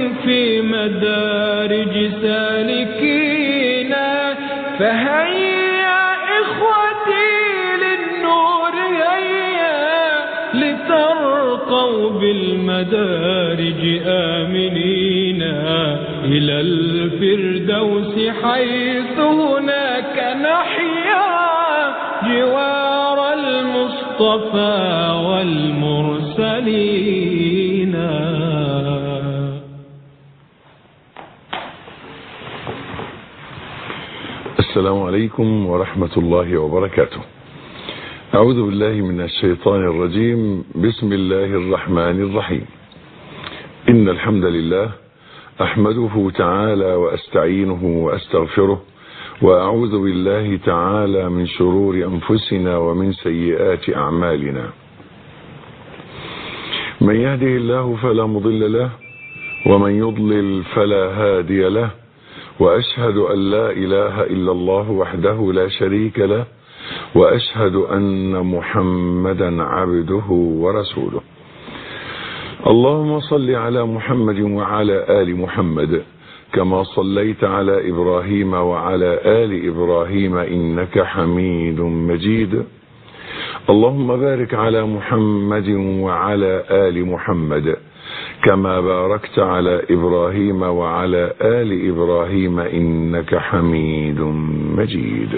في مدارج سالكينا. فهيا إخوتي للنور هيا لترقوا بالمدارج آمنين إلى الفردوس حيث هناك نحيا جوار المصطفى والمرسلين. السلام عليكم ورحمة الله وبركاته. أعوذ بالله من الشيطان الرجيم. بسم الله الرحمن الرحيم. إن الحمد لله أحمده تعالى وأستعينه وأستغفره، وأعوذ بالله تعالى من شرور أنفسنا ومن سيئات أعمالنا. من يهده الله فلا مضل له، ومن يضلل فلا هادي له، وأشهد أن لا إله إلا الله وحده لا شريك له، وأشهد أن محمدا عبده ورسوله. اللهم صل على محمد وعلى آل محمد كما صليت على إبراهيم وعلى آل إبراهيم إنك حميد مجيد. اللهم بارك على محمد وعلى آل محمد كما باركت على إبراهيم وعلى آل إبراهيم إنك حميد مجيد.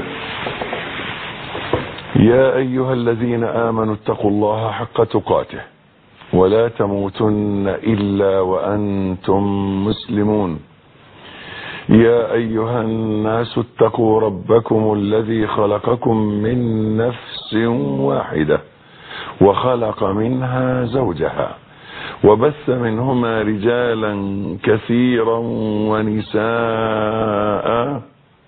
يا أيها الذين آمنوا اتقوا الله حق تقاته ولا تموتن إلا وأنتم مسلمون. يا أيها الناس اتقوا ربكم الذي خلقكم من نفس واحدة وخلق منها زوجها وبث منهما رجالا كثيرا ونساء،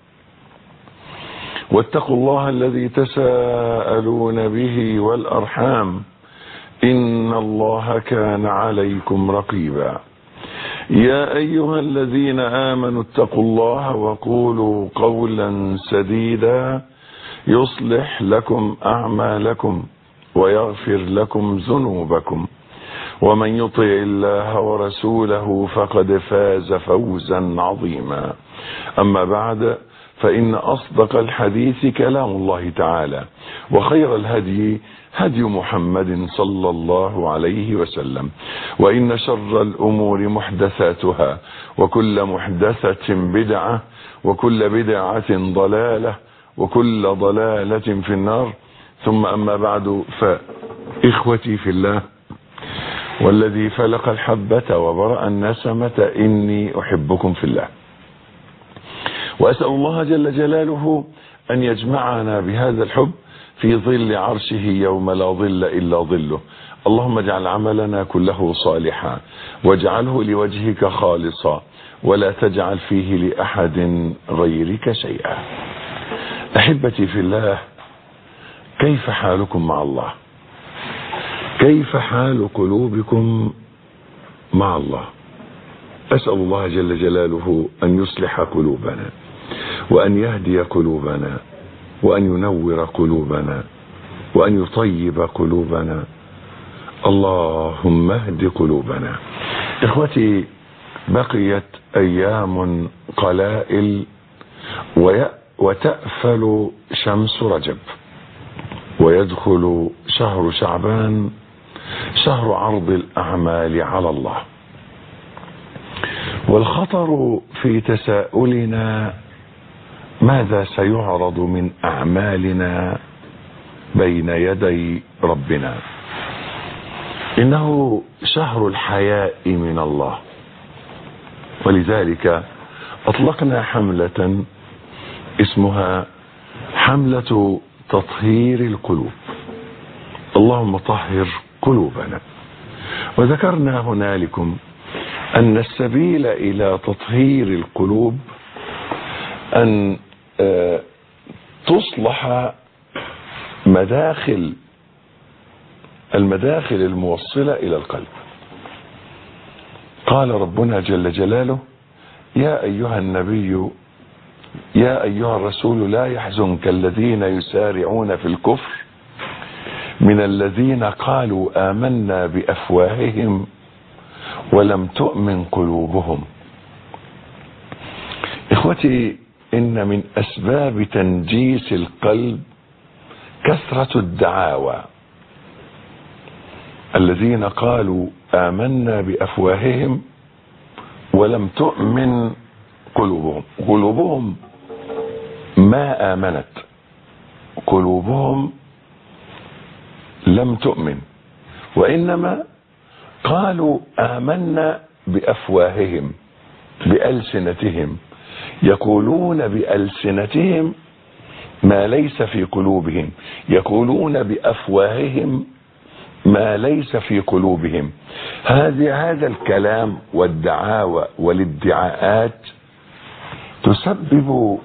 واتقوا الله الذي تساءلون به والأرحام إن الله كان عليكم رقيبا. يا أيها الذين آمنوا اتقوا الله وقولوا قولا سديدا يصلح لكم أعمالكم ويغفر لكم ذنوبكم، ومن يطع الله ورسوله فقد فاز فوزا عظيما. أما بعد، فإن أصدق الحديث كلام الله تعالى، وخير الهدي هدي محمد صلى الله عليه وسلم، وإن شر الأمور محدثاتها، وكل محدثة بدعة، وكل بدعة ضلالة، وكل ضلالة في النار. ثم أما بعد، فإخوتي في الله والذي فلق الحبة وبرأ النسمة إني أحبكم في الله، وأسأل الله جل جلاله أن يجمعنا بهذا الحب في ظل عرشه يوم لا ظل إلا ظله. اللهم اجعل عملنا كله صالحا، واجعله لوجهك خالصا، ولا تجعل فيه لأحد غيرك شيئا. أحبتي في الله، كيف حالكم مع الله؟ كيف حال قلوبكم مع الله؟ أسأل الله جل جلاله أن يصلح قلوبنا، وأن يهدي قلوبنا، وأن ينور قلوبنا، وأن يطيب قلوبنا. اللهم اهد قلوبنا. إخوتي، بقيت أيام قلائل وتأفل شمس رجب، ويدخل شهر شعبان، شهر عرض الأعمال على الله. والخطر في تساؤلنا ماذا سيعرض من أعمالنا بين يدي ربنا. إنه شهر الحياء من الله، ولذلك أطلقنا حملة اسمها حملة تطهير القلوب. اللهم طهر قلوبنا. وذكرنا هنالكم أن السبيل إلى تطهير القلوب أن تصلح المداخل الموصلة إلى القلب. قال ربنا جل جلاله: يا أيها النبي يا أيها الرسول لا يحزنك الذين يسارعون في الكفر من الذين قالوا آمنا بأفواههم ولم تؤمن قلوبهم. إخوتي، إن من أسباب تنجيس القلب كثرة الدعاوى. الذين قالوا آمنا بأفواههم ولم تؤمن قلوبهم. قلوبهم ما آمنت، قلوبهم لم تؤمن، وإنما قالوا آمنا بأفواههم، بألسنتهم، يقولون بألسنتهم ما ليس في قلوبهم، يقولون بأفواههم ما ليس في قلوبهم. هذا الكلام والدعاوى والادعاءات تسبب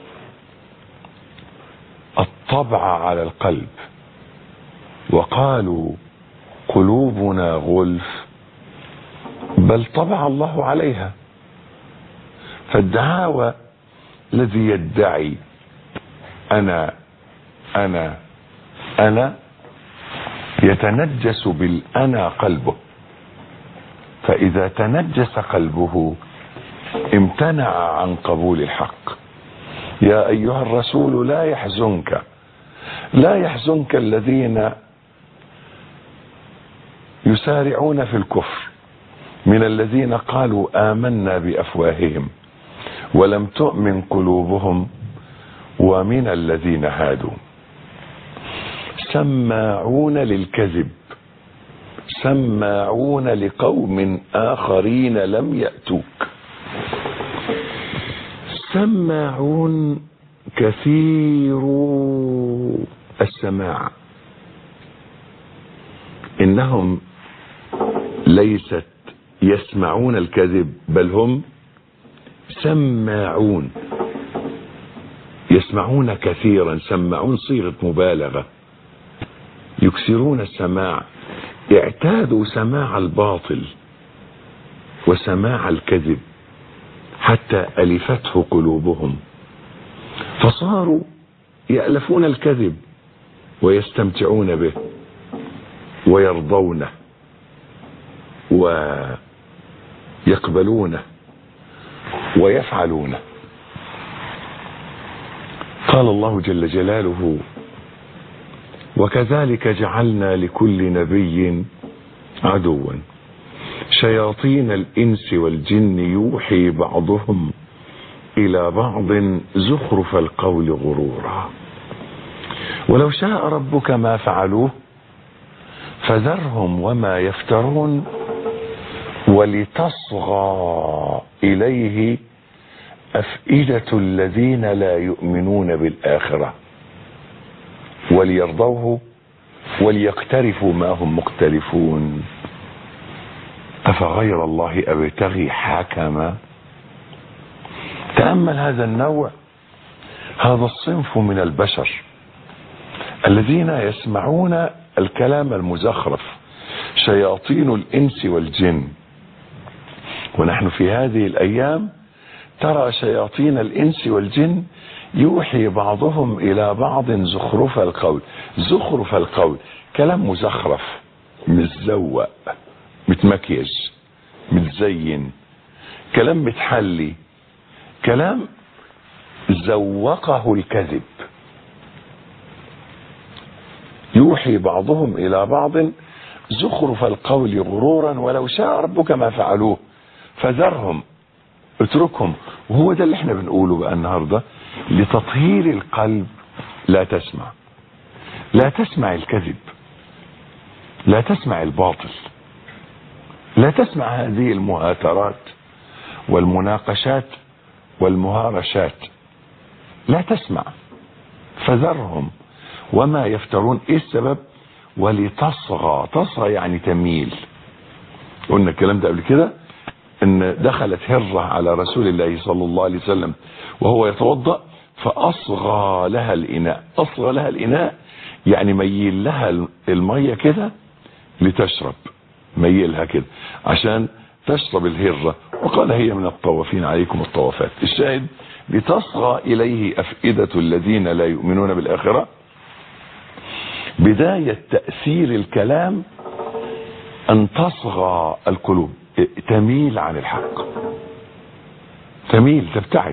الطبع على القلب. وقالوا قلوبنا غلف بل طبع الله عليها. فالدعاوى الذي يدعي أنا أنا أنا يتنجس بالأنا قلبه، فإذا تنجس قلبه امتنع عن قبول الحق. يا أيها الرسول لا يحزنك الذين يسارعون في الكفر من الذين قالوا آمنا بأفواههم ولم تؤمن قلوبهم ومن الذين هادوا سماعون للكذب سماعون لقوم آخرين لم يأتوك. سماعون كثير السماع، إنهم ليست يسمعون الكذب بل هم سماعون، يسمعون كثيرا. سماعون صيغة مبالغة، يكثرون السماع، اعتادوا سماع الباطل وسماع الكذب حتى ألفته قلوبهم، فصاروا يألفون الكذب ويستمتعون به ويرضونه ويقبلونه ويفعلونه. قال الله جل جلاله: وكذلك جعلنا لكل نبي عدوا شياطين الإنس والجن يوحي بعضهم إلى بعض زخرف القول غرورا ولو شاء ربك ما فعلوه فذرهم وما يفترون ولتصغى إليه أفئدة الذين لا يؤمنون بالآخرة وليرضوه وليقترفوا ما هم مقترفون أفغير الله أبتغي حكما. تأمل هذا النوع، هذا الصنف من البشر الذين يسمعون الكلام المزخرف، شياطين الإنس والجن. ونحن في هذه الأيام ترى شياطين الإنس والجن يوحي بعضهم إلى بعض زخرف القول. زخرف القول كلام مزخرف، متزوق، متمكيج، متزين، كلام متحلي، كلام زوقه الكذب. يوحي بعضهم إلى بعض زخرف القول غرورا ولو شاء ربك ما فعلوه فذرهم، اتركهم. وهو ده اللي احنا بنقوله بقى النهارده، لتطهير القلب. لا تسمع الكذب، لا تسمع الباطل، لا تسمع هذه المهاترات والمناقشات والمهارشات، لا تسمع. فذرهم وما يفترون. ايه السبب؟ ولتصغى. تصغى يعني تميل. قلنا الكلام ده قبل كده، ان دخلت هرة على رسول الله صلى الله عليه وسلم وهو يتوضأ فأصغى لها الإناء. أصغى لها الإناء يعني ميل لها المية كده لتشرب، ميلها كده عشان تشرب الهرة. وقال: هي من الطوافين عليكم الطوافات. الشاهد: لتصغى إليه أفئدة الذين لا يؤمنون بالآخرة. بداية تأثير الكلام أن تصغى القلوب. تميل عن الحق، تميل، تبتعد.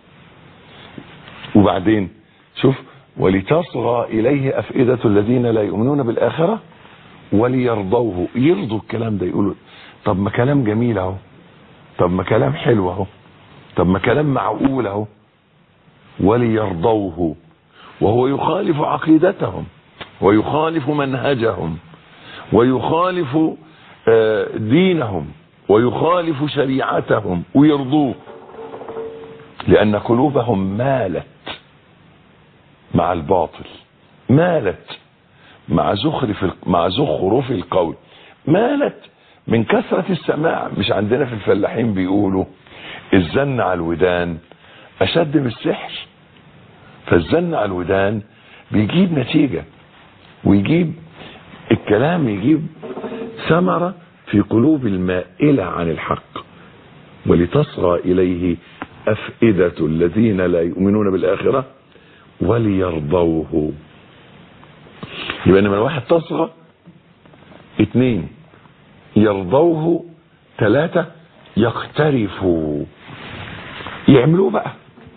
وبعدين شوف، ولتصغى إليه أفئدة الذين لا يؤمنون بالآخرة وليرضوه. يرضوا الكلام ده، يقولوا طب ما كلام جميل اهو، طب ما كلام حلو اهو، طب ما كلام معقول اهو. وليرضوه، وهو يخالف عقيدتهم ويخالف منهجهم ويخالف دينهم ويخالف شريعتهم، ويرضوه لأن قلوبهم مالت مع الباطل، مالت مع زخرف القول، مالت من كثرة السماع. مش عندنا في الفلاحين بيقولوا الزن على الودان أشد من السحر؟ فالزن على الودان بيجيب نتيجة، ويجيب الكلام، يجيب ثمرة في قلوب المائلة عن الحق. ولتصغى إليه أفئدة الذين لا يؤمنون بالآخرة وليرضوه. يبقى لما الواحد تصغى، 2 يرضوه، 3 يقترفوا، يعملوه بقى.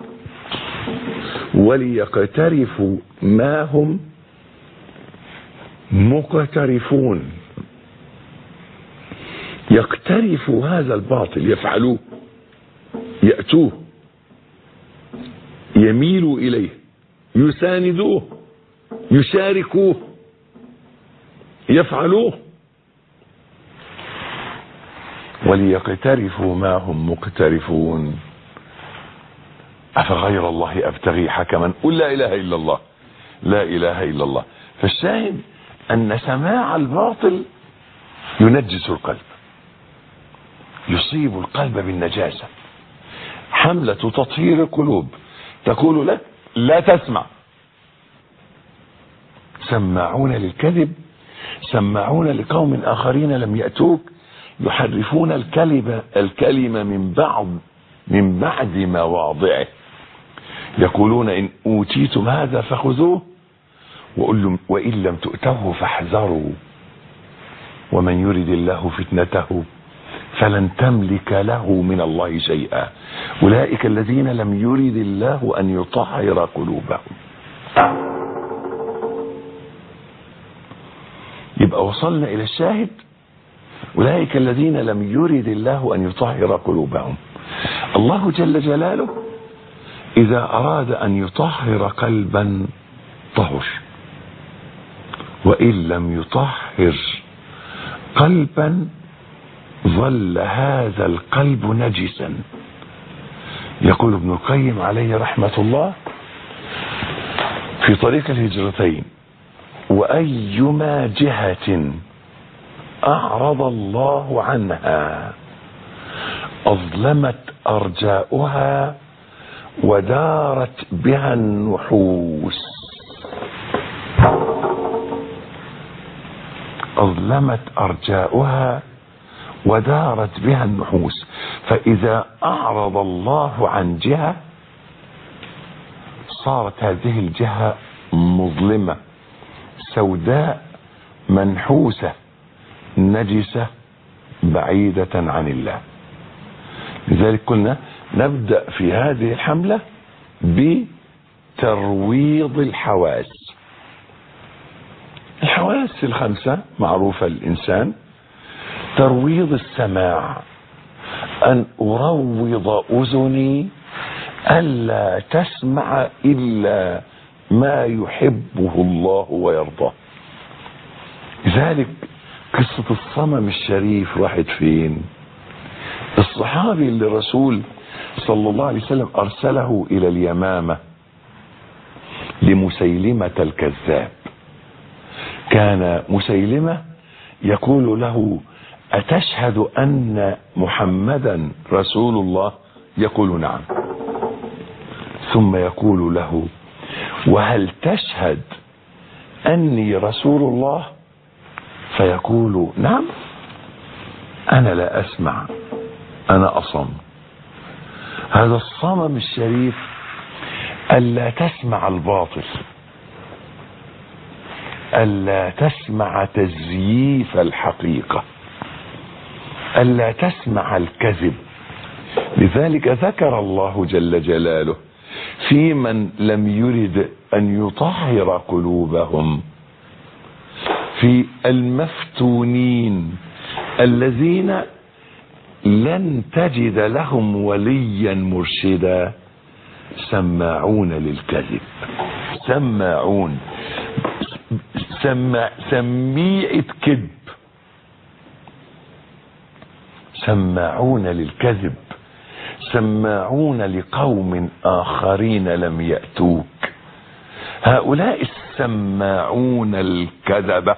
وليقترفوا ما هم مقترفون، يقترفوا هذا الباطل، يفعلوه، يأتوه، يميلوا إليه، يساندوه، يشاركوه، يفعلوه. وليقترفوا ما هم مقترفون. أفغير الله أبتغي حكما؟ قل لا إله إلا الله، لا إله إلا الله. فالشاهد أن سماع الباطل ينجس القلب، يصيب القلب بالنجاسة. حملة تطهير القلوب تقول لك لا تسمع. سماعون للكذب، سماعون لقوم آخرين لم يأتوك، يحرفون الكلمة من بعد مواضعه، يقولون إن أوتيتم هذا فخذوه وإن لم تؤتوه فاحذروا ومن يرد الله فتنته فلن تملك له من الله شيئا أولئك الذين لم يرد الله أن يطهر قلوبهم. يبقى وصلنا إلى الشاهد، أولئك الذين لم يرد الله أن يطهر قلوبهم. الله جل جلاله إذا أراد أن يطهر قلبا طهر، وإن لم يطهر قلبا ظل هذا القلب نجسا. يقول ابن القيم عليه رحمة الله في طريق الهجرتين: وأيما جهة أعرض الله عنها أظلمت أرجاؤها ودارت بها النحوس. أظلمت أرجاؤها ودارت بها النحوس. فإذا أعرض الله عن جهة صارت هذه الجهة مظلمة سوداء منحوسة نجسة بعيدة عن الله. لذلك قلنا نبدأ في هذه الحملة بترويض الحواس. الحواس الخمسة معروفة للإنسان. ترويض السماع، أن أروض أذني ألا تسمع إلا ما يحبه الله ويرضاه. لذلك قصة الصمم الشريف راحت فين؟ الصحابي اللي الرسول صلى الله عليه وسلم أرسله إلى اليمامة لمسيلمة الكذاب، كان مسيلمة يقول له: أتشهد أن محمدا رسول الله؟ يقول: نعم. ثم يقول له: وهل تشهد أني رسول الله؟ فيقول: نعم. أنا لا أسمع، أنا أصم. هذا الصمم الشريف، ألا تسمع الباطل، ألا تسمع تزييف الحقيقة، ألا تسمع الكذب. لذلك ذكر الله جل جلاله في من لم يرد أن يطهر قلوبهم في المفتونين الذين لن تجد لهم وليا مرشدا، سماعون للكذب. سماعون، سميعة كذب، سماعون للكذب، سماعون لقوم آخرين لم يأتوك. هؤلاء السماعون الكذبة،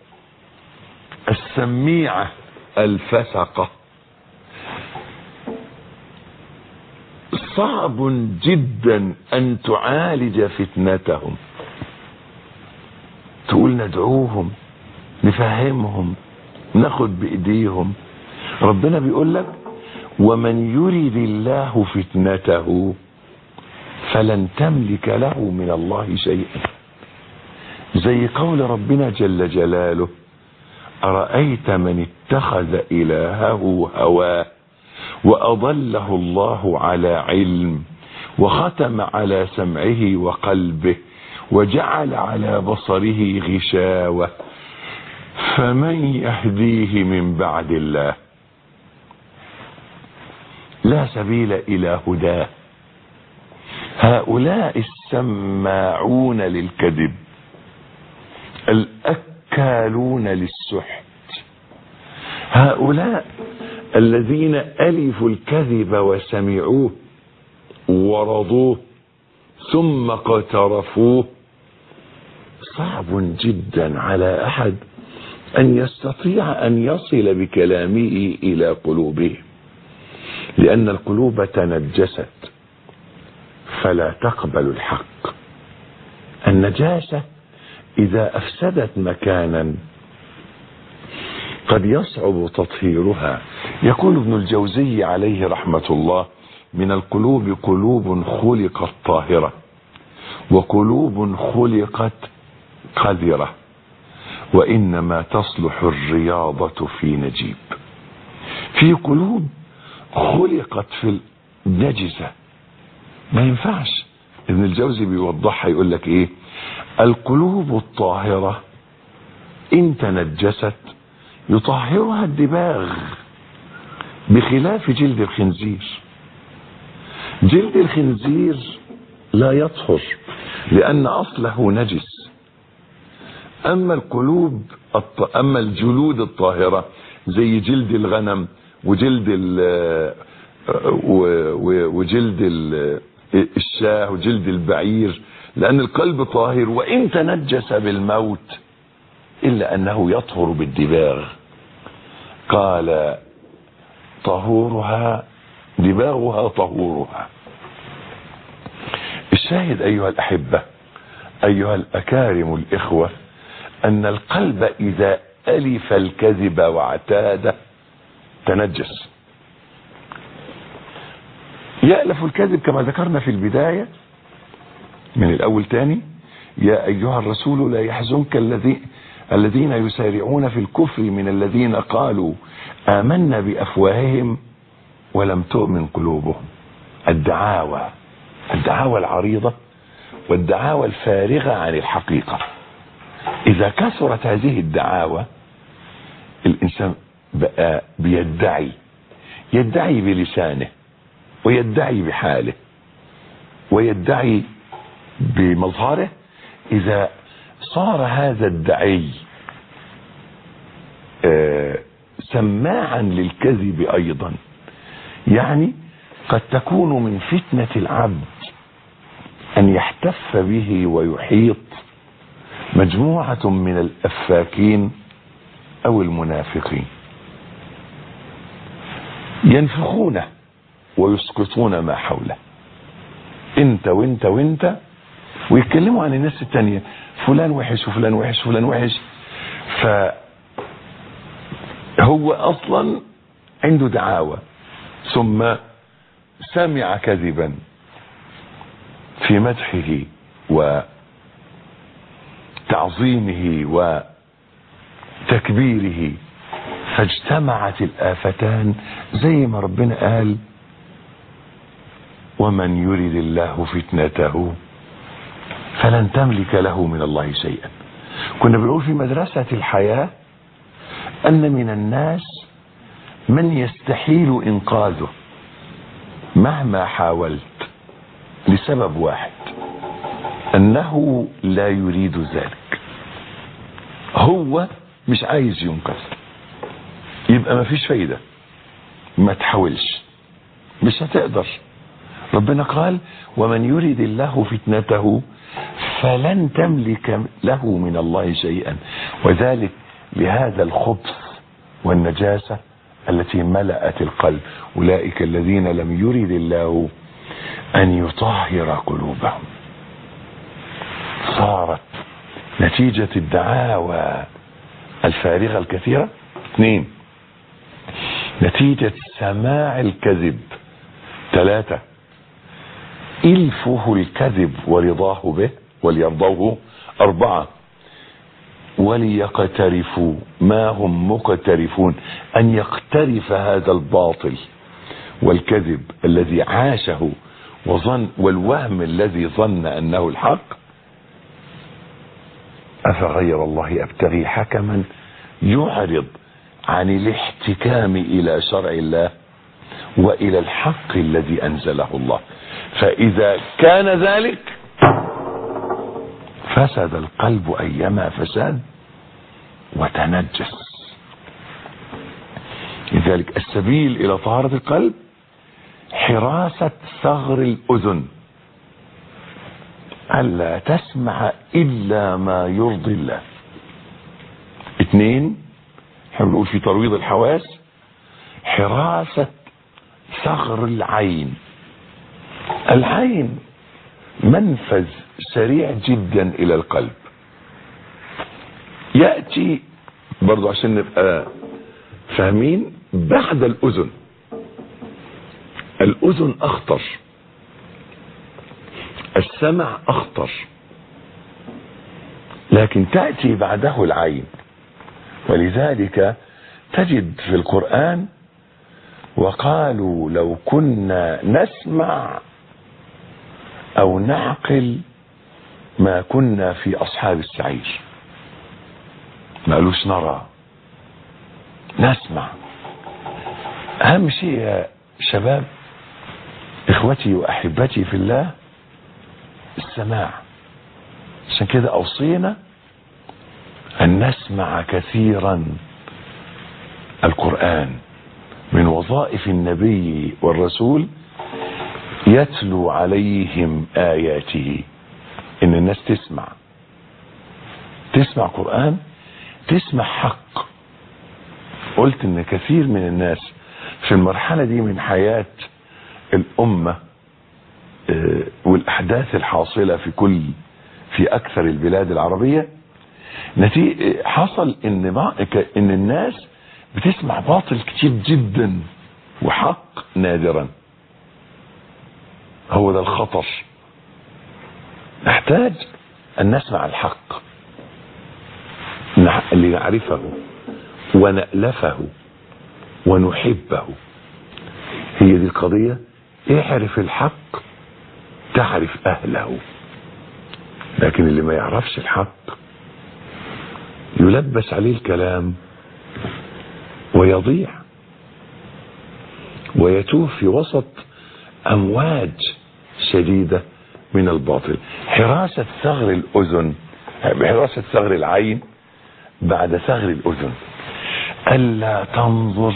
السميعة الفسقة، صعب جدا أن تعالج فتنتهم. تقول ندعوهم، نفهمهم، ناخد بإيديهم. ربنا بيقول لك ومن يريد الله فتنته فلن تملك له من الله شيئا. زي قول ربنا جل جلاله أرأيت من اتخذ إلهه هواه وأضله الله على علم وختم على سمعه وقلبه وجعل على بصره غشاوة فمن يهديه من بعد الله لا سبيل إلى هداه. هؤلاء السماعون للكذب الأكالون للسحت، هؤلاء الذين ألفوا الكذب وسمعوه ورضوه ثم اقترفوه. صعب جدا على أحد أن يستطيع أن يصل بكلامه إلى قلوبهم، لأن القلوب تنجست فلا تقبل الحق. النجاسة إذا أفسدت مكانا قد يصعب تطهيرها. يقول ابن الجوزي عليه رحمة الله من القلوب قلوب خلقت طاهرة وقلوب خلقت قذرة وإنما تصلح الرياضة في نجيب. في قلوب خلقت في النجسة ما ينفعش. ابن الجوزي بيوضحها يقول لك ايه؟ القلوب الطاهرة ان تنجست يطهرها الدباغ بخلاف جلد الخنزير. جلد الخنزير لا يطهر لأن أصله نجس. أما الجلود الطاهرة زي جلد الغنم وجلد الشاه وجلد البعير، لأن القلب طاهر وإن تنجس بالموت إلا أنه يطهر بالدباغ. قال طهورها دباغها طهورها. الشاهد أيها الأحبة أيها الأكارم الإخوة أن القلب إذا ألف الكذب واعتاد تنجس. يألف الكذب كما ذكرنا في البداية من الأول تاني: يا أيها الرسول لا يحزنك الذين يسارعون في الكفر من الذين قالوا آمنا بأفواههم ولم تؤمن قلوبهم. الدعاوى العريضة والدعاوى الفارغة عن الحقيقة. إذا كثرت هذه الدعاوى الإنسان بقى يدعي بلسانه ويدعي بحاله ويدعي بمظهره. إذا صار هذا الدعي سماعا للكذب أيضا، يعني قد تكون من فتنة العبد أن يحتف به ويحيط مجموعة من الأفاكين أو المنافقين ينفخونه ويسقطون ما حوله، انت وانت وانت، ويتكلموا عن الناس التانية، فلان وحش وفلان وحش وفلان وحش. فهو أصلا عنده دعاوى ثم سمع كذبا في مدحه وتعظيمه وتكبيره فاجتمعت الآفتان زي ما ربنا قال ومن يرد الله فتنته فلن تملك له من الله شيئا. كنا بنقول في مدرسة الحياة أن من الناس من يستحيل إنقاذه مهما حاولت لسبب واحد، أنه لا يريد ذلك، هو مش عايز ينقذ، يبقى ما فيش فايدة، ما تحاولش، مش هتقدر. ربنا قال ومن يريد الله فتنته فلن تملك له من الله شيئا، وذلك لهذا الخبث والنجاسة التي ملأت القلب. أولئك الذين لم يرد الله أن يطهر قلوبهم. صارت نتيجة الدعاوى الفارغة الكثيرة. 2 نتيجة سماع الكذب. 3 إلفه الكذب ورضاه به وليرضوه. 4 وليقترفوا ما هم مقترفون، أن يقترف هذا الباطل والكذب الذي عاشه والوهم الذي ظن أنه الحق. أفغير الله أبتغي حكما يعرض عن الاحتكام إلى شرع الله وإلى الحق الذي أنزله الله. فإذا كان ذلك فسد القلب أيما فساد وتنجس. لذلك السبيل إلى طهارة القلب حراسة ثغر الأذن، ألا تسمع إلا ما يرضي الله. 2 احنا بنقول في ترويض الحواس حراسة ثغر العين. العين منفذ سريع جدا إلى القلب، يأتي برضو عشان نبقى فاهمين بعد الأذن. الأذن أخطر، السمع أخطر، لكن تأتي بعده العين. ولذلك تجد في القرآن وقالوا لو كنا نسمع أو نعقل ما كنا في أصحاب السعير. ما قالوش نرى، نسمع. أهم شيء يا شباب إخوتي وأحبتي في الله السماع. عشان كده أوصينا أن نسمع كثيرا القرآن. من وظائف النبي والرسول يتلو عليهم آياته، إن الناس تسمع قرآن، تسمع حق. قلت إن كثير من الناس في المرحلة دي من حياة الأمة والأحداث الحاصلة في أكثر البلاد العربية حصل إن الناس بتسمع باطل كتير جدا وحق نادرا. هو ده الخطر. نحتاج أن نسمع الحق لنعرفه ونألفه ونحبه. هي دي القضية. اعرف الحق تعرف أهله. لكن اللي ما يعرفش الحق يلبس عليه الكلام ويضيع ويتوه في وسط أمواج شديدة من الباطل. حراسة ثغر الأذن، حراسة ثغر العين بعد ثغر الأذن، ألا تنظر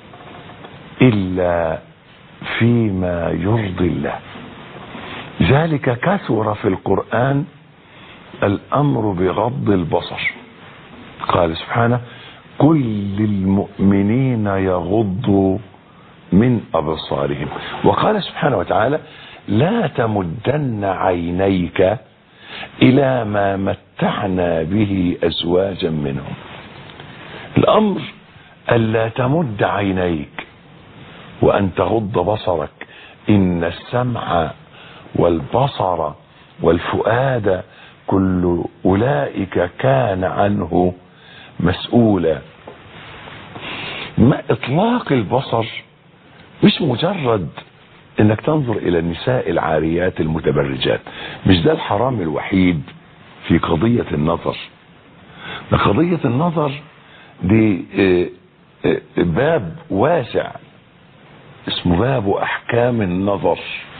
إلا فيما يرضي الله. ذلك كثر في القرآن الأمر بغض البصر. قال سبحانه قل للمؤمنين يغضوا من أبصارهم. وقال سبحانه وتعالى لا تمدن عينيك إلى ما متعنا به أزواجا منهم. الأمر ألا تمد عينيك وأن تغض بصرك. إن السمع والبصر والفؤاد كل أولئك كان عنه مسؤولا. ما اطلاق البصر مش مجرد انك تنظر الى النساء العاريات المتبرجات، مش ده الحرام الوحيد في قضية النظر. ده قضية النظر دي باب واسع اسمه باب احكام النظر.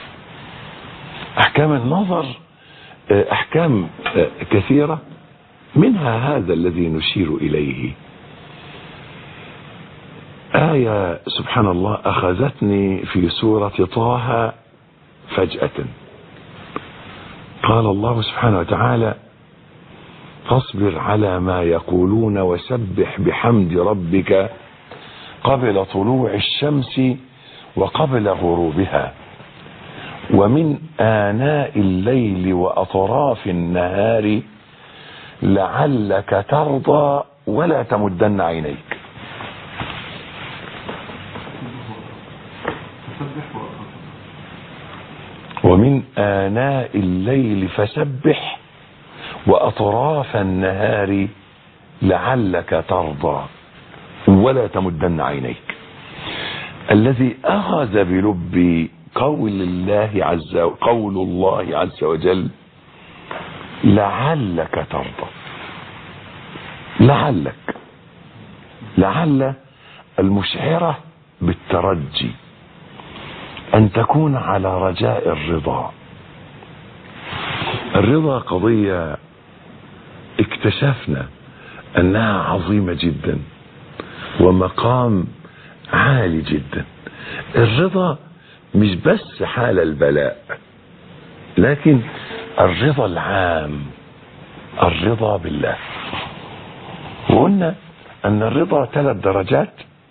احكام النظر احكام كثيرة، منها هذا الذي نشير اليه. آية سبحان الله أخذتني في سورة طه فجأة. قال الله سبحانه وتعالى: فاصبر على ما يقولون وسبح بحمد ربك قبل طلوع الشمس وقبل غروبها ومن آناء الليل وأطراف النهار لعلك ترضى ولا تمدن عينيك. ومن آناء الليل فسبح وأطراف النهار لعلك ترضى ولا تمدن عينيك. الذي أخذ بلب قول الله عز وجل لعلك ترضى. لعل المشعرة بالترجي، أن تكون على رجاء الرضا. الرضا قضية اكتشفنا أنها عظيمة جدا ومقام عالي جدا. الرضا مش بس حال البلاء، لكن الرضا العام، الرضا بالله. وقلنا أن الرضا 3 درجات،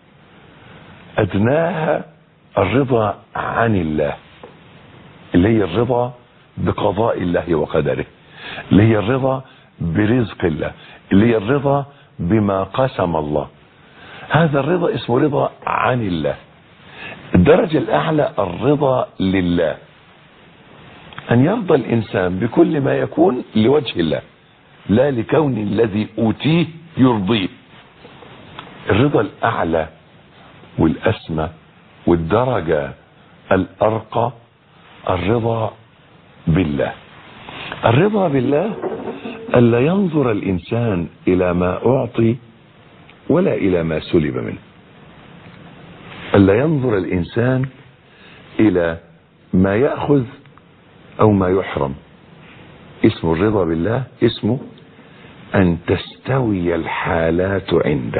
أدناها الرضا عن الله، اللي هي الرضا بقضاء الله وقدره، اللي هي الرضا برزق الله، اللي هي الرضا بما قسم الله. هذا الرضا اسمه رضا عن الله. الدرجة الأعلى الرضا لله، أن يرضى الإنسان بكل ما يكون لوجه الله، لا لكون الذي أوتيه يرضيه. الرضا الأعلى والأسمى والدرجة الأرقى الرضا بالله. الرضا بالله ألا ينظر الإنسان إلى ما أعطي ولا إلى ما سلب منه. ألا ينظر الإنسان إلى ما يأخذ أو ما يحرم. اسم الرضا بالله اسمه أن تستوي الحالات عنده.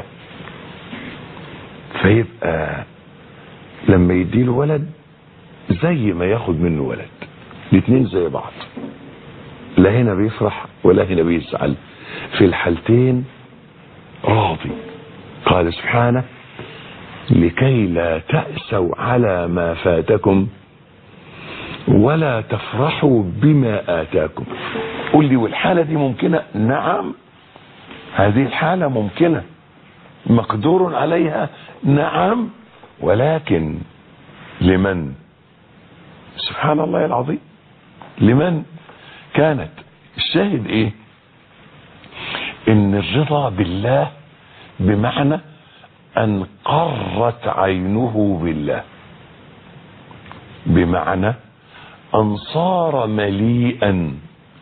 فيبقى لما يديله ولد زي ما ياخد منه ولد، الاثنين زي بعض، لا هنا بيفرح ولا هنا بيزعل، في الحالتين راضي. قال سبحانه: لكي لا تأسوا على ما فاتكم ولا تفرحوا بما آتاكم. قل لي والحالة دي ممكنة؟ نعم، هذه الحالة ممكنة، مقدور عليها، نعم، ولكن لمن؟ سبحان الله العظيم، لمن كانت؟ الشاهد ايه؟ ان الرضا بالله بمعنى ان قرت عينه بالله، بمعنى ان صار مليئا،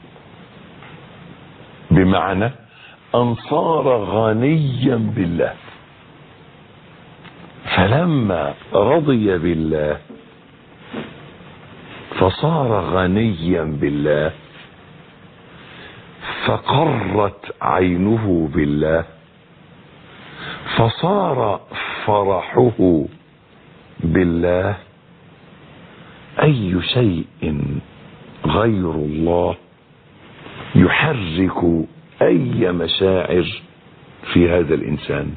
بمعنى ان صار غنيا بالله. فلما رضي بالله فصار غنيا بالله، فقرت عينه بالله، فصار فرحه بالله. أي شيء غير الله يحرك أي مشاعر في هذا الإنسان؟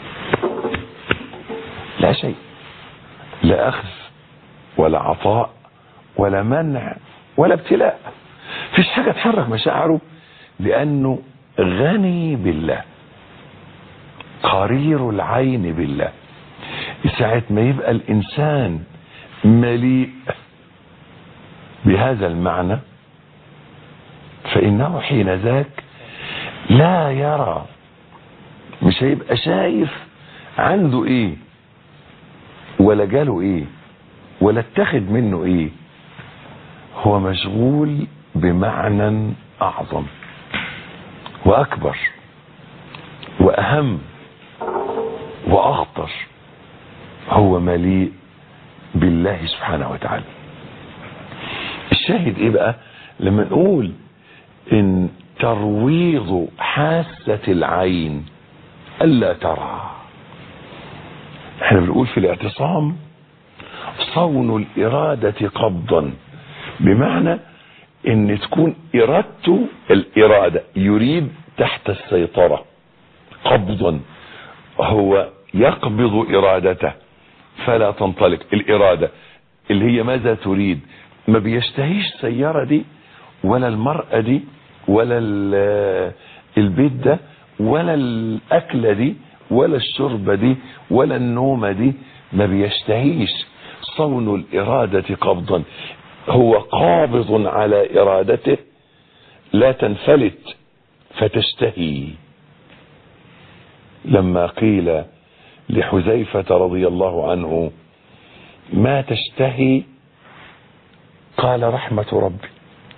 لا شيء، لا أخذ ولا عطاء ولا منع ولا ابتلاء، فيش حاجة تحرك مشاعره، لأنه غني بالله، قرير العين بالله. ساعة ما يبقى الإنسان مليء بهذا المعنى فإنه حين ذاك لا يرى، مش هيبقى شايف عنده ايه ولا جاله ايه ولا اتخذ منه ايه، هو مشغول بمعنى اعظم واكبر واهم واخطر، هو مليء بالله سبحانه وتعالى. الشاهد ايه بقى لما نقول ان ترويض حاسة العين الا ترى؟ احنا بنقول في الاعتصام صون الارادة قبضا، بمعنى ان تكون ارادته الارادة يريد تحت السيطرة قبضا، هو يقبض ارادته فلا تنطلق. الارادة اللي هي ماذا تريد، ما بيشتهيش سيارة دي ولا المرأة دي ولا البيت ده ولا الاكلة دي ولا الشربة دي ولا النومة دي، ما بيشتهيش. صون الارادة قبضا، هو قابض على ارادته لا تنفلت فتشتهي. لما قيل لحذيفة رضي الله عنه ما تشتهي، قال رحمة ربي.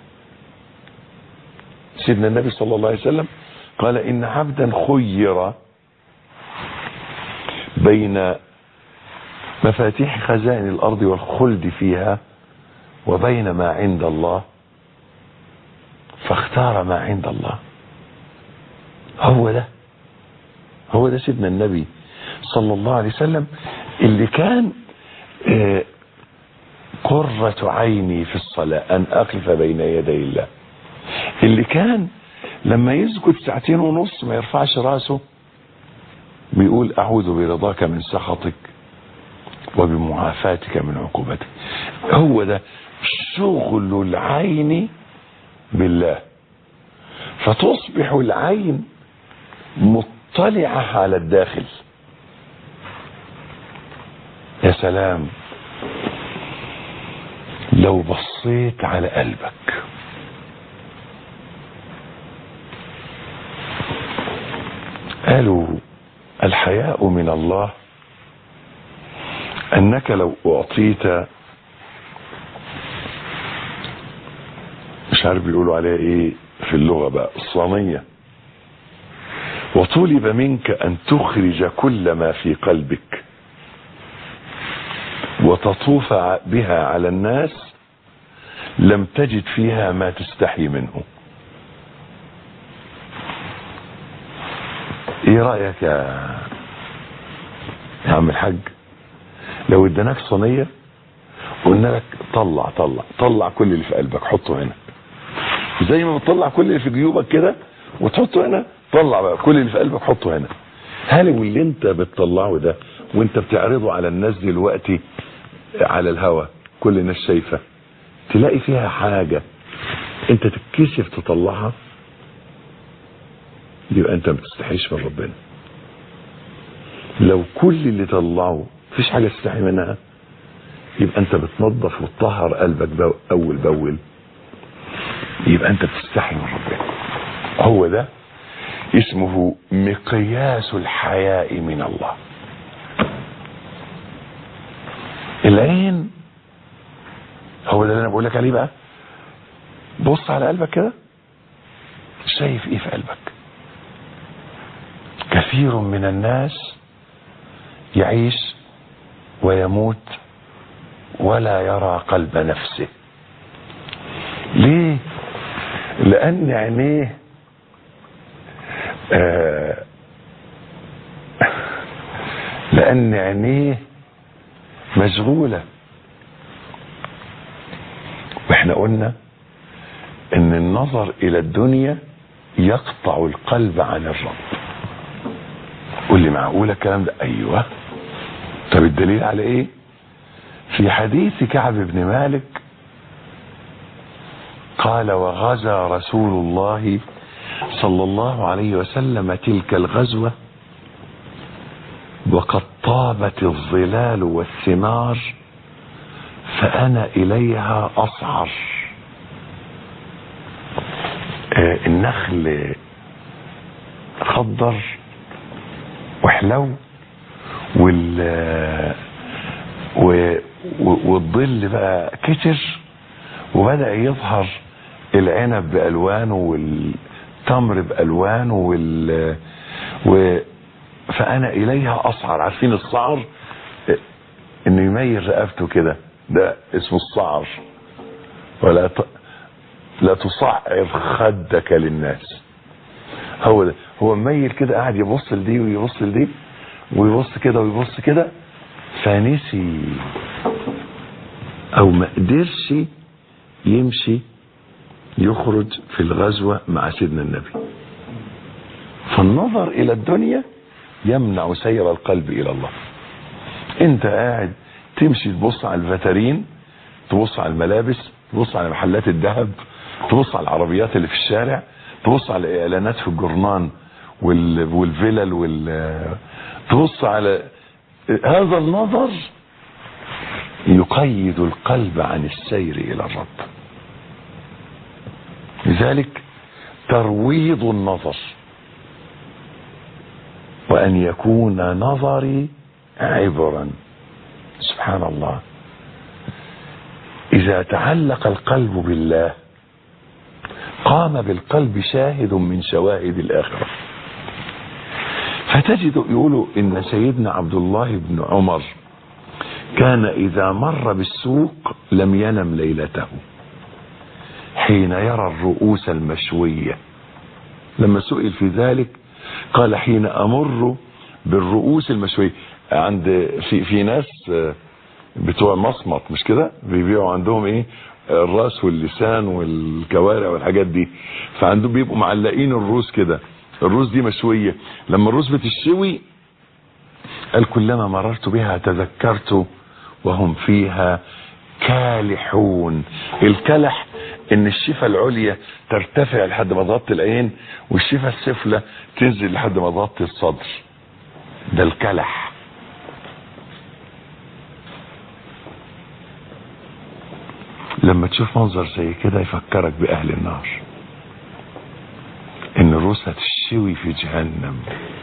سيدنا النبي صلى الله عليه وسلم قال إن عبدا خير بين مفاتيح خزائن الأرض والخلد فيها وبين ما عند الله فاختار ما عند الله. هو ده سيدنا النبي صلى الله عليه وسلم اللي كان قرة عيني في الصلاة أن أقف بين يدي الله، اللي كان لما يسجد 2.5 ساعة ما يرفعش راسه بيقول أعوذ برضاك من سخطك وبمعافاتك من عقوبتك. هو ده شغل العين بالله، فتصبح العين مطلعة على الداخل. يا سلام لو بصيت على قلبك، قالوا الحياء من الله انك لو اعطيت، مش عارف بيقولوا عليها ايه في اللغة بقى، الصينية، وطلب منك ان تخرج كل ما في قلبك وتطوف بها على الناس لم تجد فيها ما تستحي منه. ايه رأيك يا عم الحاج لو ادناك صينية قلنا لك طلع كل اللي في قلبك حطه هنا، زي ما بتطلع كل اللي في جيوبك كده وتحطه هنا، طلع بقى كل اللي في قلبك حطه هنا. هل واللي انت بتطلعه ده وانت بتعرضه على الناس دلوقتي على الهوا كل الناس شايفة، تلاقي فيها حاجة انت تتكسف تطلعها؟ يبقى انت ما بتستحيش من ربنا. لو كل اللي طلعه مفيش حاجة تستحي منها، يبقى انت بتنظف وتطهر قلبك اول باول، يبقى انت بتستحي من ربنا. هو ده اسمه مقياس الحياء من الله. العين هو ده اللي انا بقول لك عليه بقى. بص على قلبك كده، شايف ايه في قلبك؟ كثير من الناس يعيش ويموت ولا يرى قلب نفسه. ليه؟ لان عينيه لان عينيه مشغولة. واحنا قلنا ان النظر الى الدنيا يقطع القلب عن الرب. قول لي معقولة الكلام ده؟ ايوه. طب الدليل على ايه؟ في حديث كعب بن مالك قال وغزا رسول الله صلى الله عليه وسلم تلك الغزوة وقد طابت الظلال والثمار فأنا إليها أصعر. النخل خضر وحلو والظل بقى كتر، وبدأ يظهر العنب بألوانه والتمر بألوانه فأنا إليها أصعر. عارفين الصعر؟ إنه يميل رقبته كده، ده اسمه الصعر. لا تصعر خدك للناس. هو ده، هو مميل كده، قاعد يبص لدي ويبص لدي ويبص كده ويبص كده، فنسي او ما قدرش يمشي يخرج في الغزوة مع سيدنا النبي. فالنظر الى الدنيا يمنع سير القلب الى الله. انت قاعد تمشي تبص على الفترين، تبص على الملابس، تبص على محلات الذهب، تبص على العربيات اللي في الشارع، تبص على الاعلانات في الجورنان والفلل تبص على هذا النظر يقيد القلب عن السير الى الرب. لذلك ترويض النظر، وان يكون نظري عبرا. سبحان الله، اذا تعلق القلب بالله قام بالقلب شاهد من شواهد الاخره. فتجد يقولوا ان سيدنا عبد الله بن عمر كان اذا مر بالسوق لم ينم ليلته حين يرى الرؤوس المشوية. لما سئل في ذلك قال حين امر بالرؤوس المشوية. عند في ناس بتوع مصمت مش كده، بيبيعوا عندهم ايه، الراس واللسان والكوارع والحاجات دي، فعندهم بيبقوا معلقين الروس كده، الروس دي مشوية. لما الروس بتشوي قال كلما مررت بها تذكرت وهم فيها كالحون. الكلح ان الشفة العليا ترتفع لحد ما تغطي العين، والشفة السفلى تنزل لحد ما تغطي الصدر، ده الكلح. لما تشوف منظر زي كده يفكرك بأهل النار، ان الروس هتشوي في جهنم.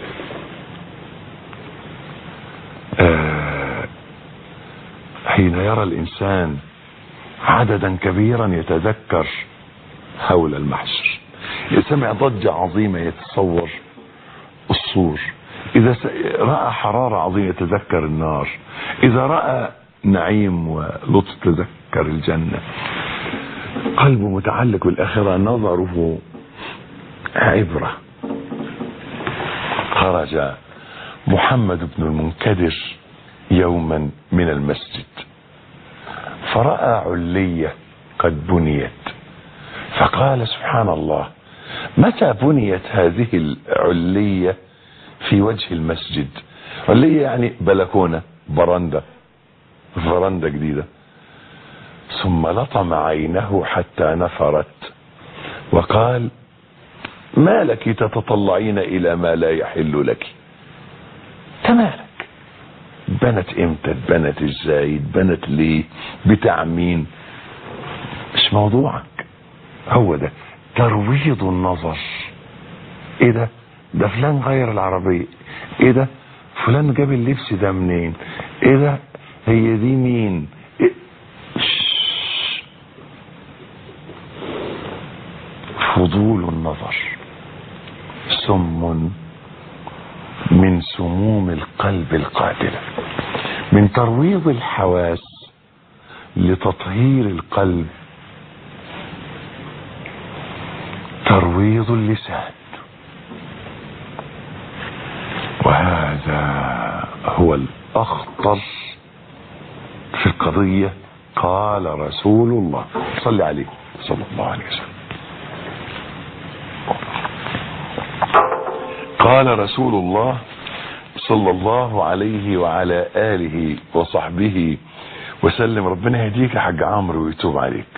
حين يرى الانسان عددا كبيرا يتذكر حول المحشر، سمع ضجة عظيمة يتصور الصور، اذا رأى حرارة عظيمة يتذكر النار، اذا رأى نعيم ولطف تذكر الجنة. قلبه متعلق بالآخرة، نظره عبرة. خرج محمد بن المنكدر يوما من المسجد فرأى علية قد بنيت، فقال سبحان الله، متى بنيت هذه العلية في وجه المسجد؟ علية يعني بلكونة، فرندة جديدة. ثم لطم عينه حتى نفرت وقال ما لك تتطلعين الى ما لا يحل لك؟ تمالك؟ بنت امتى؟ بنت ازاي؟ بنت ليه؟ بتاع مين؟ مش موضوعك. هو ده ترويض النظر. ايه ده؟ ده فلان غير العربية. ايه ده؟ فلان جاب اللبس ده منين؟ ايه ده؟ هي دي مين؟ إيه؟ فضول النظر سم من سموم القلب القاتلة. من ترويض الحواس لتطهير القلب ترويض اللسان، وهذا هو الأخطر في القضية. قال رسول الله صلى عليه صلى الله عليه وسلم، قال رسول الله صلى الله عليه وعلى آله وصحبه وسلم. ربنا يهديك يا حاج عمرو ويتوب عليك.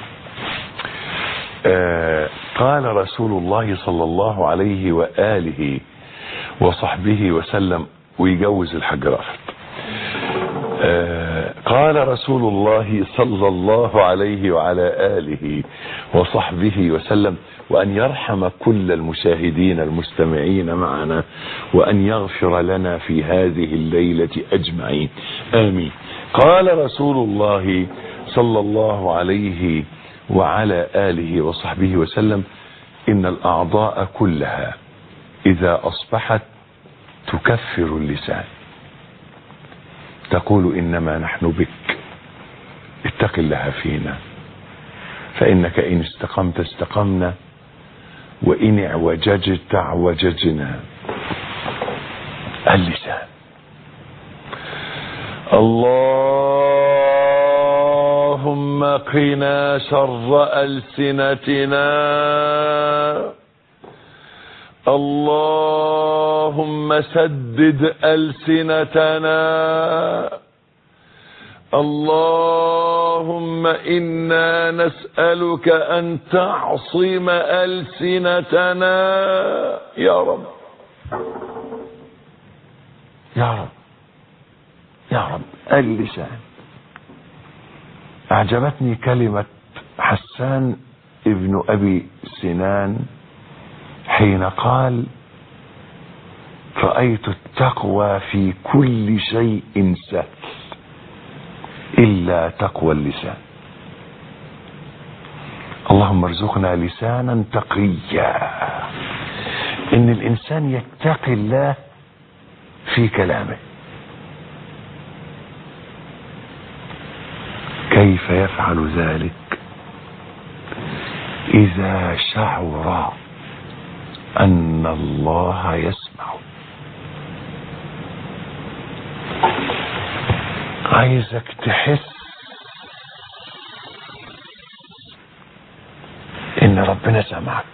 قال رسول الله صلى الله عليه وآله وصحبه وسلم، ويجوز الحاج رافت. قال رسول الله صلى الله عليه وعلى آله وصحبه وسلم: وأن يرحم كل المشاهدين المستمعين معنا، وأن يغفر لنا في هذه الليلة أجمعين، آمين. قال رسول الله صلى الله عليه وعلى آله وصحبه وسلم: إن الأعضاء كلها إذا أصبحت تكفر اللسان، تقول: إنما نحن بك، اتق الله فينا، فإنك إن استقمت استقمنا، وإن اعوججت اعوججنا. اللسان. اللهم قنا شر ألسنتنا، اللهم سدد ألسنتنا، اللهم إنا نسألك أن تعصم ألسنتنا يا رب، يا رب، يا رب. اللسان. أعجبتني كلمة حسان ابن أبي سنان حين قال: رأيت التقوى في كل شيء سهل إلا تقوى اللسان. اللهم ارزقنا لسانا تقيا، إن الإنسان يتقي الله في كلامه. كيف يفعل ذلك؟ إذا شعر أن الله يسمع. عايزك تحس إن ربنا سمعك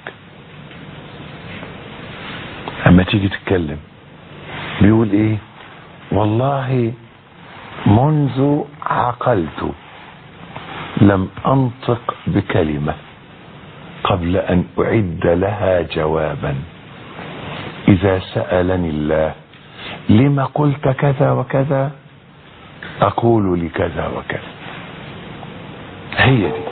أما تيجي تتكلم. بيقول إيه؟ والله منذ عقلت لم أنطق بكلمة قبل أن أعد لها جوابا. إذا سألني الله لما قلت كذا وكذا أقول لكذا وكذا. هي دي.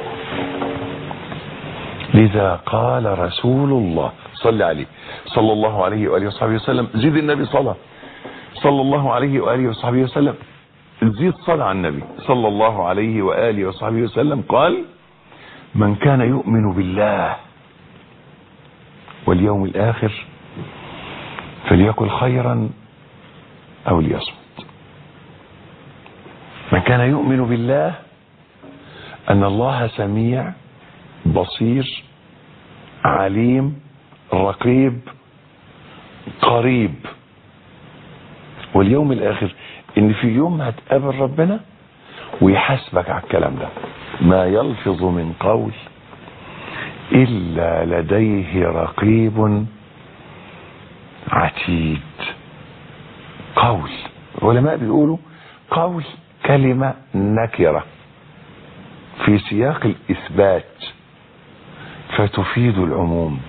لذا قال رسول الله صلى عليه صلى الله عليه وآله وصحبه وسلم: زيد النبي صلى الله عليه وآله وصحبه وسلم، زيد صلى على النبي صلى الله عليه وآله وصحبه وسلم. قال: من كان يؤمن بالله واليوم الآخر فليقل خيرا أو ليصمت. من كان يؤمن بالله أن الله سميع بصير عليم رقيب قريب، واليوم الآخر إن في يوم هتقابل ربنا ويحاسبك على الكلام ده. ما يلفظ من قول إلا لديه رقيب عتيد. قول، علماء بيقولوا قول كلمة نكرة في سياق الإثبات فتفيد العموم.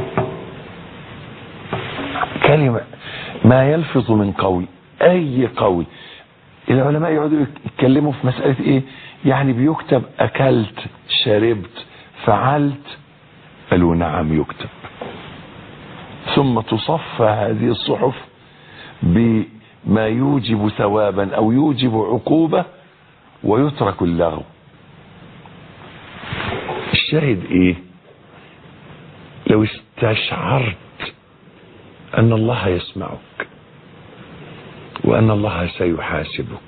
كلمة ما يلفظ من قول، أي قول. العلماء يقعدوا يتكلموا في مسألة إيه؟ يعني بيكتب أكلت شربت فعلت، قالوا نعم يكتب، ثم تصفى هذه الصحف بما يوجب ثوابا أو يوجب عقوبة ويترك اللغو. الشاهد إيه؟ لو استشعرت أن الله يسمعك وأن الله سيحاسبك،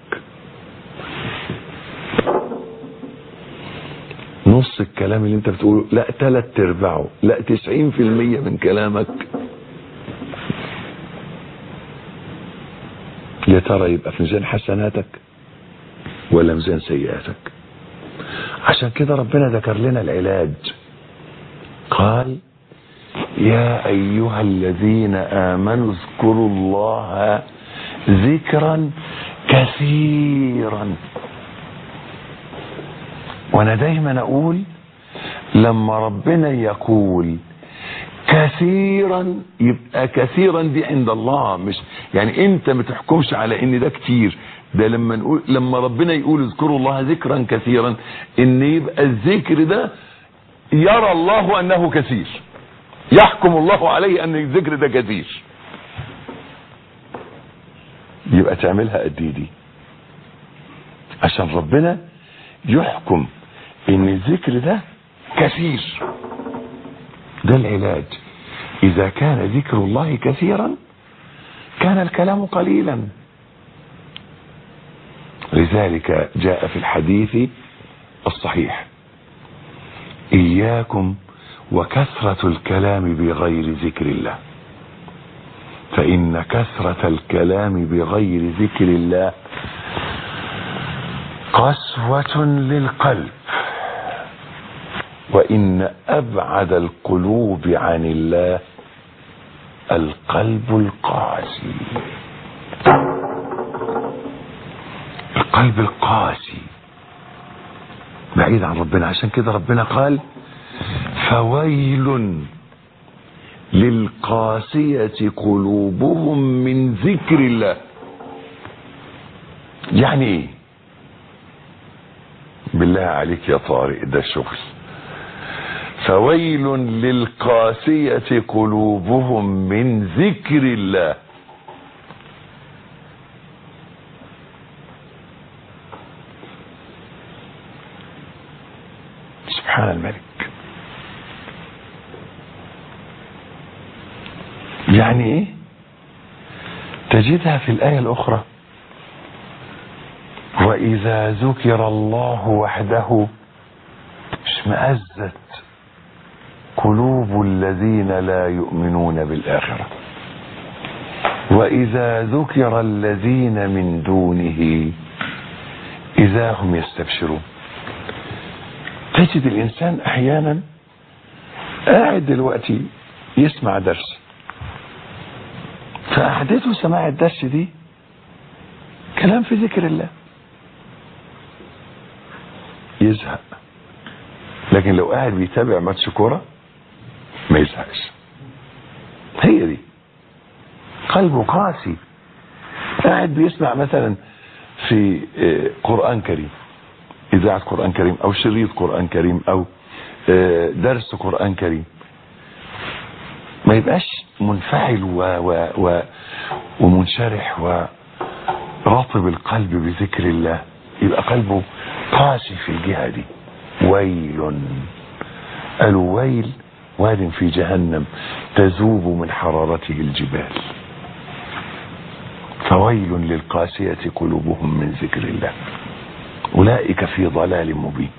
نص الكلام اللي انت بتقوله، لا 3/4، لا 90% من كلامك، يا ترى يبقى في ميزان حسناتك ولا ميزان سيئاتك؟ عشان كده ربنا ذكر لنا العلاج. قال: يا أيها الذين آمنوا اذكروا الله ذكرا كثيرا. وانا دايما اقول لما ربنا يقول كثيرا يبقى كثيرا دي عند الله، مش يعني انت ما تحكمش على ان ده كتير، ده لما ربنا يقول اذكروا الله ذكرا كثيرا، ان يبقى الذكر ده يرى الله انه كثير، يحكم الله عليه ان الذكر ده كثير. يبقى تعملها قد دي عشان ربنا يحكم ان الذكر ده كثير. ده العلاج. اذا كان ذكر الله كثيرا كان الكلام قليلا. لذلك جاء في الحديث الصحيح: إياكم وكثرة الكلام بغير ذكر الله، فإن كثرة الكلام بغير ذكر الله قسوة للقلب، وإن أبعد القلوب عن الله القلب القاسي. القلب القاسي بعيد عن ربنا. عشان كده ربنا قال: فويل للقاسية قلوبهم من ذكر الله. يعني ايه؟ بالله عليك يا طارق، ده الشغل. فويل للقاسية قلوبهم من ذكر الله. سبحان الملك. يعني ايه؟ تجدها في الآية الأخرى: وإذا ذكر الله وحده اشمأزت قلوب الذين لا يؤمنون بالآخرة وإذا ذكر الذين من دونه إذا هم يستبشرون. تجد الإنسان أحيانا قاعد دلوقتي يسمع درس، فقعدته سماع الدرس دي كلام في ذكر الله، يزهق. لكن لو قاعد بيتابع ماتش كوره ما يزهقش. هي دي قلبه قاسي. قاعد بيسمع مثلا في قرآن كريم، إذاعة قرآن كريم أو شريط قرآن كريم أو درس قرآن كريم، ما يبقاش منفعل ومنشرح ورطب القلب بذكر الله، يبقى قلبه قاسي في الجهة دي. ويل، قالوا ويل واد في جهنم تذوب من حرارته الجبال. فويل للقاسية قلوبهم من ذكر الله أولئك في ضلال مبين.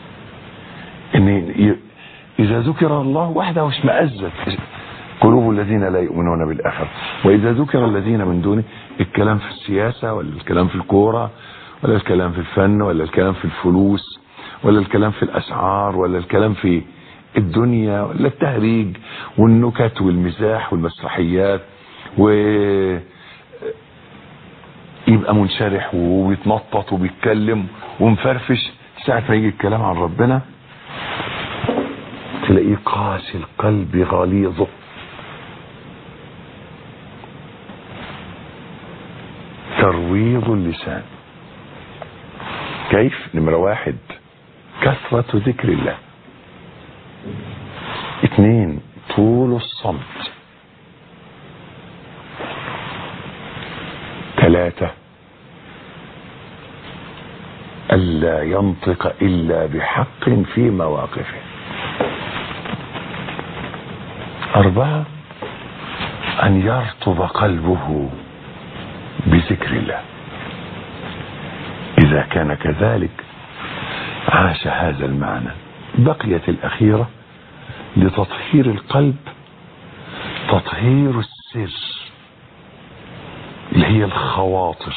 إن إذا ذكر الله وحده اشمأزت قلوب الذين لا يؤمنون بالآخرة وإذا ذكر الذين من دونه. الكلام في السياسة ولا الكلام في الكورة ولا الكلام في الفن ولا الكلام في الفلوس ولا الكلام في الأسعار ولا الكلام في الدنيا ولا التهريج والنكت والمزاح والمسرحيات، ويبقى منشرح وبيتنطط وبيتكلم ومفرفش. ساعة ما يجي الكلام عن ربنا تلاقيه قاسي القلب غليظه. ترويض اللسان. كيف؟ نمرة 1 كثرة ذكر الله. 2 طول الصمت. 3 ألا ينطق إلا بحق في مواقفه. 4 أن يرطب قلبه بذكر الله. إذا كان كذلك عاش هذا المعنى. بقيت الأخيرة لتطهير القلب تطهير السر، اللي هي الخواطر.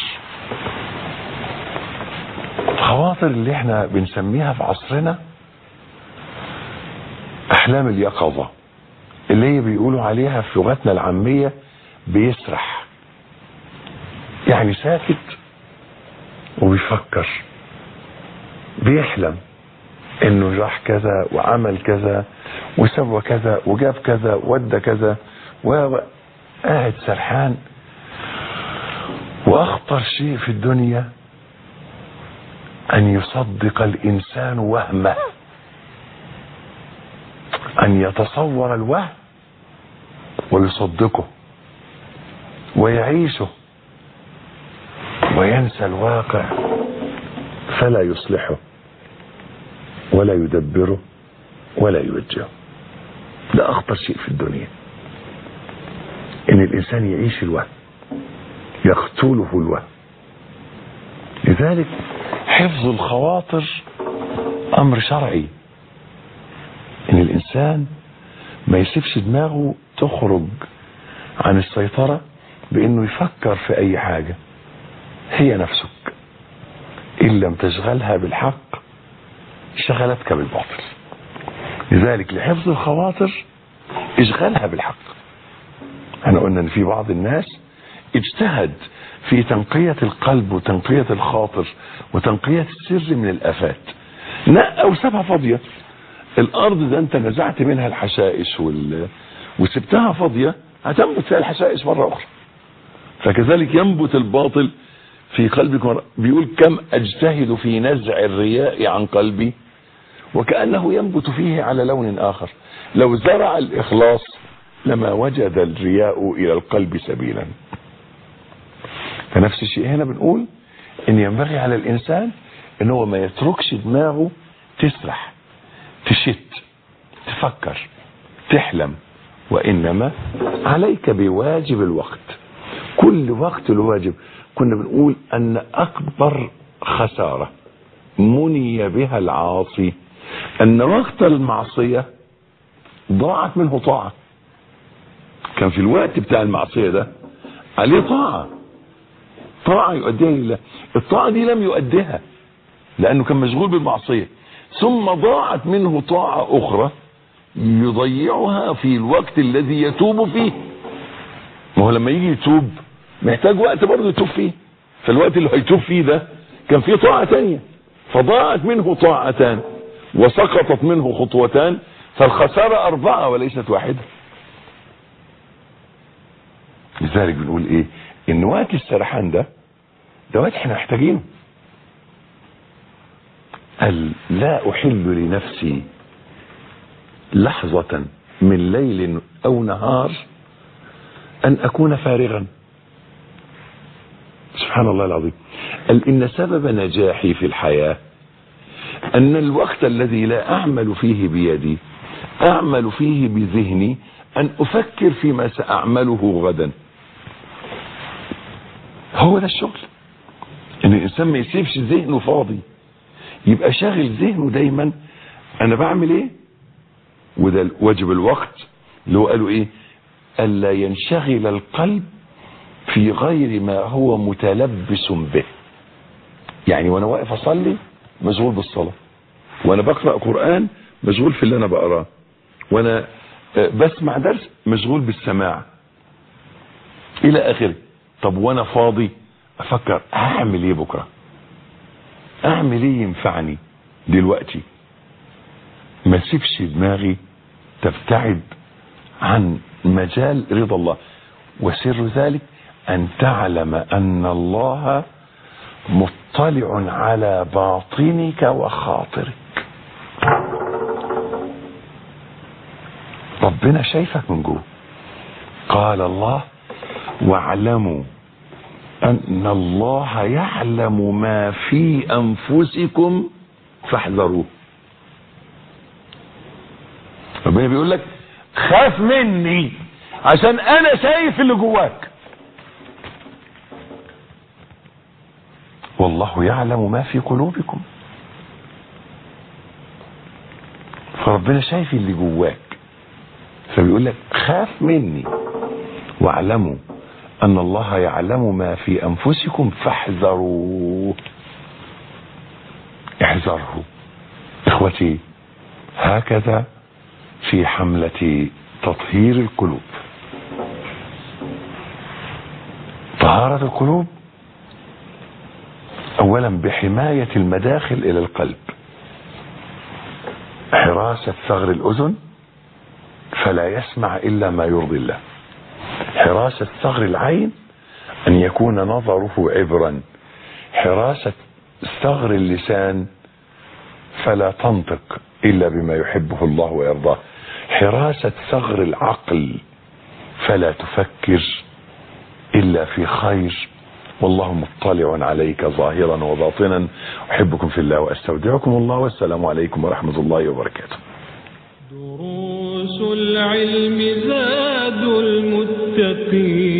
الخواطر اللي احنا بنسميها في عصرنا أحلام اليقظة، اللي هي بيقولوا عليها في لغتنا العامية بيسرح، يعني ساكت وبيفكر، بيحلم انه راح كذا وعمل كذا وسوى كذا وجاب كذا وودى كذا، وقاعد سرحان واخطر شيء في الدنيا ان يصدق الانسان وهمه، ان يتصور الوهم ويصدقه ويعيشه وينسى الواقع فلا يصلحه ولا يدبره ولا يوجهه. ده اخطر شيء في الدنيا، ان الانسان يعيش الوهم، يقتله الوهم. لذلك حفظ الخواطر امر شرعي، ان الانسان ما يسيبش دماغه تخرج عن السيطرة بانه يفكر في اي حاجة. هي نفسك ان لم تشغلها بالحق شغلتك بالباطل. لذلك لحفظ الخواطر اشغلها بالحق. احنا قلنا ان في بعض الناس اجتهد في تنقية القلب وتنقية الخاطر وتنقية السر من الآفات، نقى وسابها فاضية. الارض ده انت نزعت منها الحشائش وسبتها فاضية، هتنبت فيها الحشائش مرة اخرى. فكذلك ينبت الباطل في قلبك مرة. بيقول كم اجتهد في نزع الرياء عن قلبي وكأنه ينبت فيه على لون اخر. لو زرع الاخلاص لما وجد الرياء الى القلب سبيلا. فنفس الشيء هنا بنقول ان ينبغي على الانسان ان هو ما يتركش دماغه تسرح، تشت، تفكر، تحلم، وانما عليك بواجب الوقت. كل وقت له واجب. كنا بنقول ان اكبر خسارة مني بها العاصي ان وقت المعصية ضاعت منه طاعة. كان في الوقت بتاع المعصية ده عليه طاعة يؤديها لله، الطاعة دي لم يؤديها لانه كان مشغول بالمعصية، ثم ضاعت منه طاعة اخرى يضيعها في الوقت الذي يتوب فيه. ما هو لما يجي يتوب محتاج وقت برضه يتوب فيه، فالوقت اللي هيتوب فيه ده كان فيه طاعة تانية، فضاعت منه طاعتان وسقطت منه خطوتان، فالخسارة 4 وليست 1. لذلك بنقول ايه؟ ان وقت السرحان ده وقت احنا محتاجينه. قال لا احل لنفسي لحظة من ليل او نهار ان اكون فارغا. سبحان الله العظيم. قال ان سبب نجاحي في الحياة ان الوقت الذي لا اعمل فيه بيدي اعمل فيه بذهني، ان افكر فيما ساعمله غدا. هو ده الشغل، ان الانسان ما يسيبش ذهنه فاضي، يبقى شاغل ذهنه دايما انا بعمل ايه. وده واجب الوقت اللي هو قالوا ايه؟ الا ينشغل القلب في غير ما هو متلبس به. يعني وانا واقف اصلي مشغول بالصلاة، وانا بقرأ قرآن مشغول في اللي انا بقراه، وانا بسمع درس مشغول بالسماع الى اخره. طب وانا فاضي افكر هعمل ايه بكرة، اعمل ايه ينفعني دلوقتي. ما سيبش دماغي تبتعد عن مجال رضا الله. وسر ذلك ان تعلم ان الله مطلع على باطنك وخاطرك. ربنا شايفك من جوه. قال الله واعلموا ان الله يعلم ما في انفسكم فاحذروه. ربنا بيقول لك خاف مني عشان انا شايف اللي جواك. والله يعلم ما في قلوبكم. فربنا شايف اللي جواك، فبيقول لك خاف مني واعلموا ان الله يعلم ما في انفسكم فاحذروه. احذره. اخوتي هكذا في حملة تطهير القلوب. طهارة القلوب اولا بحماية المداخل الى القلب، حراسة ثغر الاذن فلا يسمع الا ما يرضي الله، حراسة ثغر العين أن يكون نظره عبرا، حراسة ثغر اللسان فلا تنطق إلا بما يحبه الله ويرضاه، حراسة ثغر العقل فلا تفكر إلا في خير، والله مطلع عليك ظاهرا وباطنا. أحبكم في الله وأستودعكم الله، والسلام عليكم ورحمة الله وبركاته. دروس العلم زاد المتقين.